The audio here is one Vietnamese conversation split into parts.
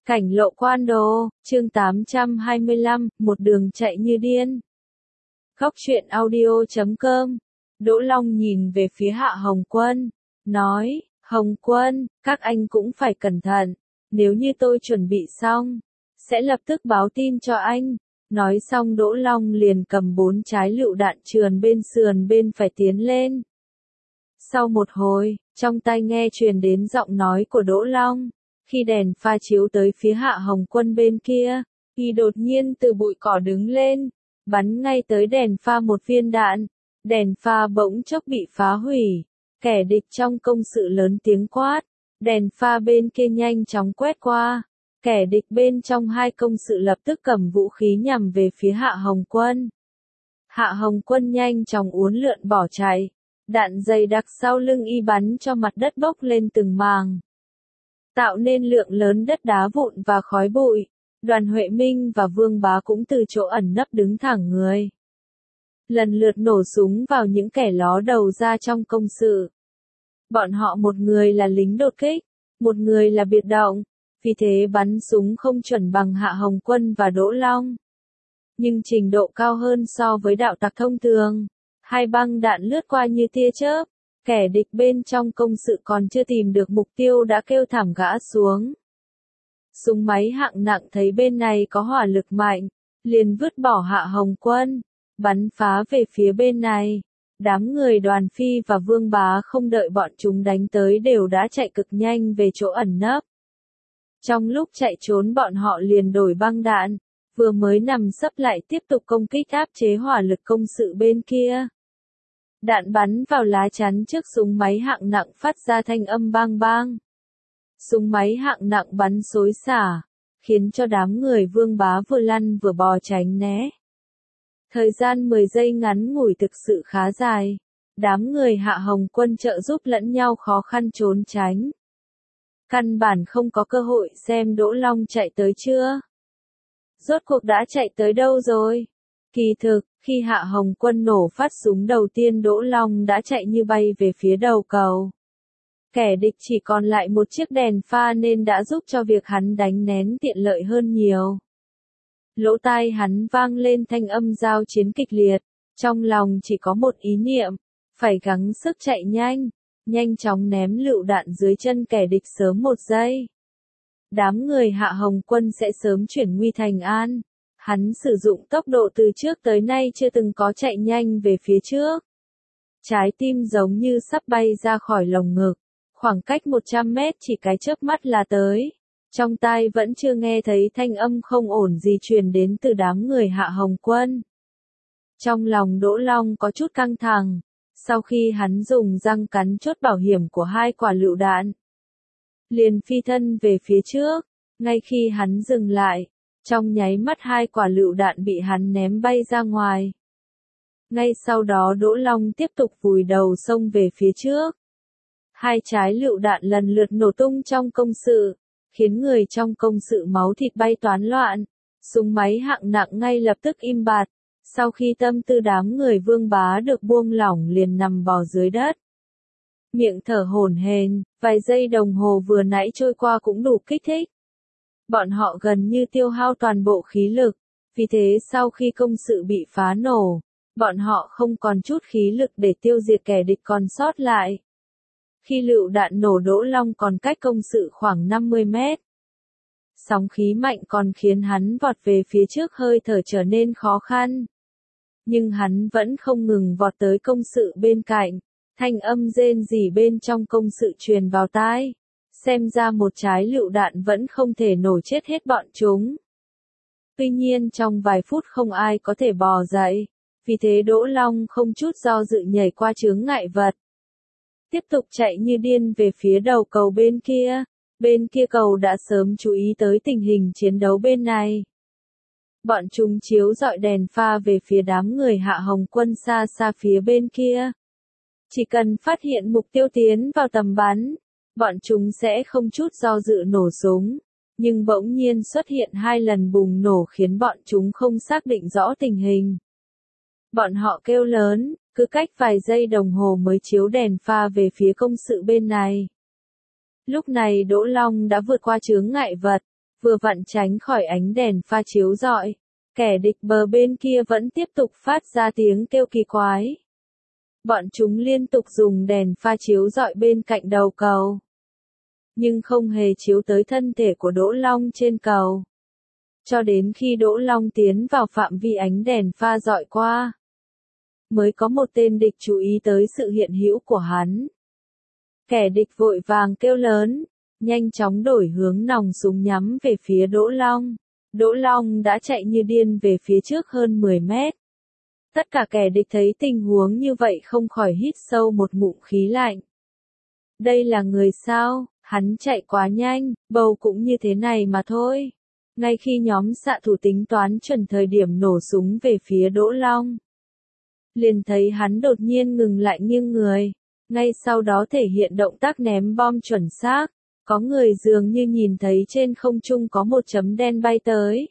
Cảnh lộ Quan Đồ, chương 825, một đường chạy như điên. Góc truyện audio.com. Đỗ Long nhìn về phía Hạ Hồng Quân, nói, Hồng Quân, các anh cũng phải cẩn thận, nếu như tôi chuẩn bị xong, sẽ lập tức báo tin cho anh. Nói xong Đỗ Long liền cầm 4 trái lựu đạn trườn bên sườn bên phải tiến lên. Sau một hồi, trong tai nghe truyền đến giọng nói của Đỗ Long. Khi đèn pha chiếu tới phía Hạ Hồng Quân bên kia, y đột nhiên từ bụi cỏ đứng lên, bắn ngay tới đèn pha một viên đạn. Đèn pha bỗng chốc bị phá hủy. Kẻ địch trong công sự lớn tiếng quát. Đèn pha bên kia nhanh chóng quét qua. Kẻ địch bên trong hai công sự lập tức cầm vũ khí nhằm về phía Hạ Hồng Quân. Hạ Hồng Quân nhanh chóng uốn lượn bỏ chạy. Đạn dày đặc sau lưng y bắn cho mặt đất bốc lên từng màng, tạo nên lượng lớn đất đá vụn và khói bụi. Đoàn Huệ Minh và Vương Bá cũng từ chỗ ẩn nấp đứng thẳng người, lần lượt nổ súng vào những kẻ ló đầu ra trong công sự. Bọn họ một người là lính đột kích, một người là biệt động, vì thế bắn súng không chuẩn bằng Hạ Hồng Quân và Đỗ Long, nhưng trình độ cao hơn so với đạo tặc thông thường. Hai băng đạn lướt qua như tia chớp. Kẻ địch bên trong công sự còn chưa tìm được mục tiêu đã kêu thảm ngã xuống. Súng máy hạng nặng thấy bên này có hỏa lực mạnh, liền vứt bỏ Hạ Hồng Quân, bắn phá về phía bên này. Đám người Đoàn Phi và Vương Bá không đợi bọn chúng đánh tới đều đã chạy cực nhanh về chỗ ẩn nấp. Trong lúc chạy trốn bọn họ liền đổi băng đạn, vừa mới nằm sấp lại tiếp tục công kích áp chế hỏa lực công sự bên kia. Đạn bắn vào lá chắn trước súng máy hạng nặng phát ra thanh âm bang bang. Súng máy hạng nặng bắn xối xả, khiến cho đám người Vương Bá vừa lăn vừa bò tránh né. Thời gian 10 giây ngắn ngủi thực sự khá dài. Đám người Hạ Hồng Quân trợ giúp lẫn nhau khó khăn trốn tránh. Căn bản không có cơ hội xem Đỗ Long chạy tới chưa. Rốt cuộc đã chạy tới đâu rồi? Kỳ thực, khi Hạ Hồng Quân nổ phát súng đầu tiên Đỗ Long đã chạy như bay về phía đầu cầu. Kẻ địch chỉ còn lại một chiếc đèn pha nên đã giúp cho việc hắn đánh nén tiện lợi hơn nhiều. Lỗ tai hắn vang lên thanh âm giao chiến kịch liệt, trong lòng chỉ có một ý niệm, phải gắng sức chạy nhanh, nhanh chóng ném lựu đạn dưới chân kẻ địch sớm một giây. Đám người Hạ Hồng Quân sẽ sớm chuyển nguy thành an. Hắn sử dụng tốc độ từ trước tới nay chưa từng có chạy nhanh về phía trước. Trái tim giống như sắp bay ra khỏi lồng ngực, khoảng cách 100 mét chỉ cái chớp mắt là tới. Trong tai vẫn chưa nghe thấy thanh âm không ổn gì truyền đến từ đám người Hạ Hồng Quân. Trong lòng Đỗ Long có chút căng thẳng, sau khi hắn dùng răng cắn chốt bảo hiểm của 2 quả lựu đạn, liền phi thân về phía trước. Ngay khi hắn dừng lại, trong nháy mắt 2 quả lựu đạn bị hắn ném bay ra ngoài. Ngay sau đó Đỗ Long tiếp tục vùi đầu xông về phía trước. 2 trái lựu đạn lần lượt nổ tung trong công sự, khiến người trong công sự máu thịt bay toán loạn. Súng máy hạng nặng ngay lập tức im bặt. Sau khi tâm tư đám người Vương Bá được buông lỏng liền nằm bò dưới đất, miệng thở hổn hển. Vài giây đồng hồ vừa nãy trôi qua cũng đủ kích thích. Bọn họ gần như tiêu hao toàn bộ khí lực, vì thế sau khi công sự bị phá nổ, bọn họ không còn chút khí lực để tiêu diệt kẻ địch còn sót lại. Khi lựu đạn nổ Đỗ Long còn cách công sự khoảng 50 mét. Sóng khí mạnh còn khiến hắn vọt về phía trước hơi thở trở nên khó khăn. Nhưng hắn vẫn không ngừng vọt tới công sự bên cạnh, thanh âm rên rỉ bên trong công sự truyền vào tai. Xem ra một trái lựu đạn vẫn không thể nổ chết hết bọn chúng. Tuy nhiên trong vài phút không ai có thể bò dậy, vì thế Đỗ Long không chút do dự nhảy qua chướng ngại vật. Tiếp tục chạy như điên về phía đầu cầu bên kia. Bên kia cầu đã sớm chú ý tới tình hình chiến đấu bên này. Bọn chúng chiếu rọi đèn pha về phía đám người Hạ Hồng Quân xa xa phía bên kia. Chỉ cần phát hiện mục tiêu tiến vào tầm bắn, bọn chúng sẽ không chút do dự nổ súng. Nhưng bỗng nhiên xuất hiện 2 lần bùng nổ khiến bọn chúng không xác định rõ tình hình. Bọn họ kêu lớn, cứ cách vài giây đồng hồ mới chiếu đèn pha về phía công sự bên này. Lúc này Đỗ Long đã vượt qua chướng ngại vật, vừa vặn tránh khỏi ánh đèn pha chiếu rọi. Kẻ địch bờ bên kia vẫn tiếp tục phát ra tiếng kêu kỳ quái. Bọn chúng liên tục dùng đèn pha chiếu rọi bên cạnh đầu cầu, nhưng không hề chiếu tới thân thể của Đỗ Long trên cầu. Cho đến khi Đỗ Long tiến vào phạm vi ánh đèn pha rọi qua, mới có một tên địch chú ý tới sự hiện hữu của hắn. Kẻ địch vội vàng kêu lớn, nhanh chóng đổi hướng nòng súng nhắm về phía Đỗ Long. Đỗ Long đã chạy như điên về phía trước hơn 10 mét. Tất cả kẻ địch thấy tình huống như vậy không khỏi hít sâu một ngụm khí lạnh. Đây là người sao? Hắn chạy quá nhanh, bầu cũng như thế này mà thôi. Ngay khi nhóm xạ thủ tính toán chuẩn thời điểm nổ súng về phía Đỗ Long, liền thấy hắn đột nhiên ngừng lại nghiêng người. Ngay sau đó thể hiện động tác ném bom chuẩn xác. Có người dường như nhìn thấy trên không trung có một chấm đen bay tới.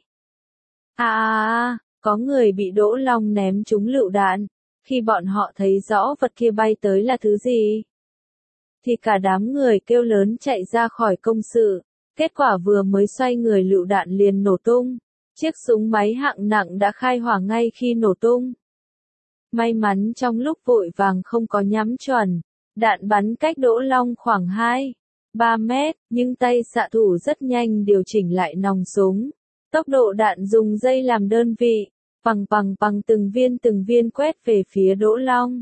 Có người bị Đỗ Long ném trúng lựu đạn. Khi bọn họ thấy rõ vật kia bay tới là thứ gì, thì cả đám người kêu lớn chạy ra khỏi công sự. Kết quả vừa mới xoay người lựu đạn liền nổ tung. Chiếc súng máy hạng nặng đã khai hỏa ngay khi nổ tung. May mắn trong lúc vội vàng không có nhắm chuẩn. Đạn bắn cách Đỗ Long khoảng 2-3 mét, nhưng tay xạ thủ rất nhanh điều chỉnh lại nòng súng. Tốc độ đạn dùng giây làm đơn vị, bằng từng viên quét về phía Đỗ Long.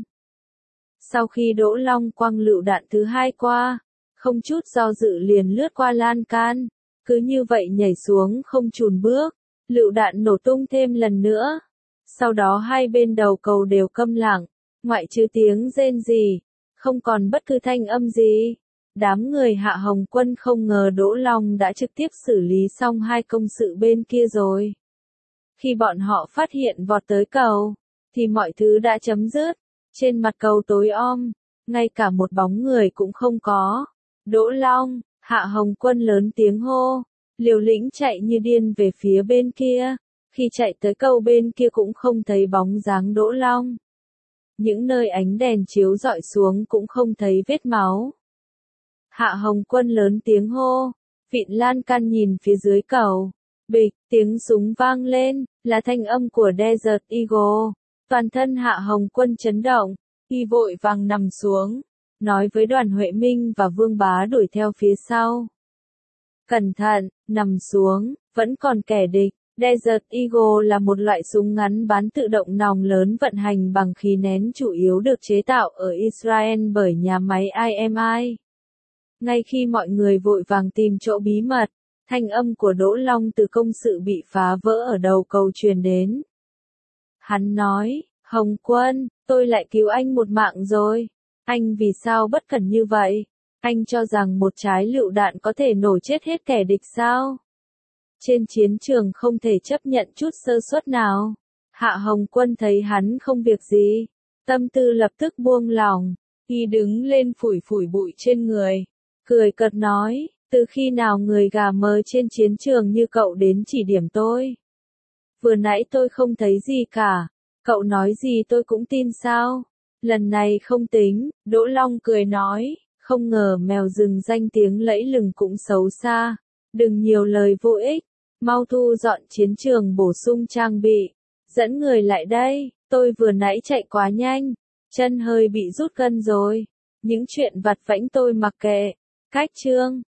Sau khi Đỗ Long quăng lựu đạn thứ hai qua, không chút do dự liền lướt qua lan can, cứ như vậy nhảy xuống không chùn bước. Lựu đạn nổ tung thêm lần nữa. Sau đó hai bên đầu cầu đều câm lặng, ngoại trừ tiếng rên rỉ, không còn bất cứ thanh âm gì. Đám người Hạ Hồng Quân không ngờ Đỗ Long đã trực tiếp xử lý xong hai công sự bên kia rồi. Khi bọn họ phát hiện vọt tới cầu, thì mọi thứ đã chấm dứt. Trên mặt cầu tối om, ngay cả một bóng người cũng không có. Đỗ Long, Hạ Hồng Quân lớn tiếng hô, liều lĩnh chạy như điên về phía bên kia. Khi chạy tới cầu bên kia cũng không thấy bóng dáng Đỗ Long. Những nơi ánh đèn chiếu rọi xuống cũng không thấy vết máu. Hạ Hồng Quân lớn tiếng hô, vịn lan can nhìn phía dưới cầu. Bịch, tiếng súng vang lên, là thanh âm của Desert Eagle. Toàn thân Hạ Hồng Quân chấn động, y vội vàng nằm xuống, nói với Đoàn Huệ Minh và Vương Bá đuổi theo phía sau. Cẩn thận, nằm xuống, vẫn còn kẻ địch. Desert Eagle là một loại súng ngắn bắn tự động nòng lớn vận hành bằng khí nén chủ yếu được chế tạo ở Israel bởi nhà máy IMI. Ngay khi mọi người vội vàng tìm chỗ bí mật, thanh âm của Đỗ Long từ công sự bị phá vỡ ở đầu cầu truyền đến. Hắn nói, Hồng Quân, tôi lại cứu anh một mạng rồi. Anh vì sao bất cẩn như vậy? Anh cho rằng một trái lựu đạn có thể nổ chết hết kẻ địch sao? Trên chiến trường không thể chấp nhận chút sơ suất nào. Hạ Hồng Quân thấy hắn không việc gì, tâm tư lập tức buông lỏng. Y đứng lên phủi phủi bụi trên người, cười cợt nói, từ khi nào người gà mờ trên chiến trường như cậu đến chỉ điểm tôi? Vừa nãy tôi không thấy gì cả, cậu nói gì tôi cũng tin sao? Lần này không tính, Đỗ Long cười nói, không ngờ mèo rừng danh tiếng lẫy lừng cũng xấu xa. Đừng nhiều lời vô ích, mau thu dọn chiến trường bổ sung trang bị. Dẫn người lại đây, tôi vừa nãy chạy quá nhanh, chân hơi bị rút gân rồi. Những chuyện vặt vãnh tôi mặc kệ. Cách chương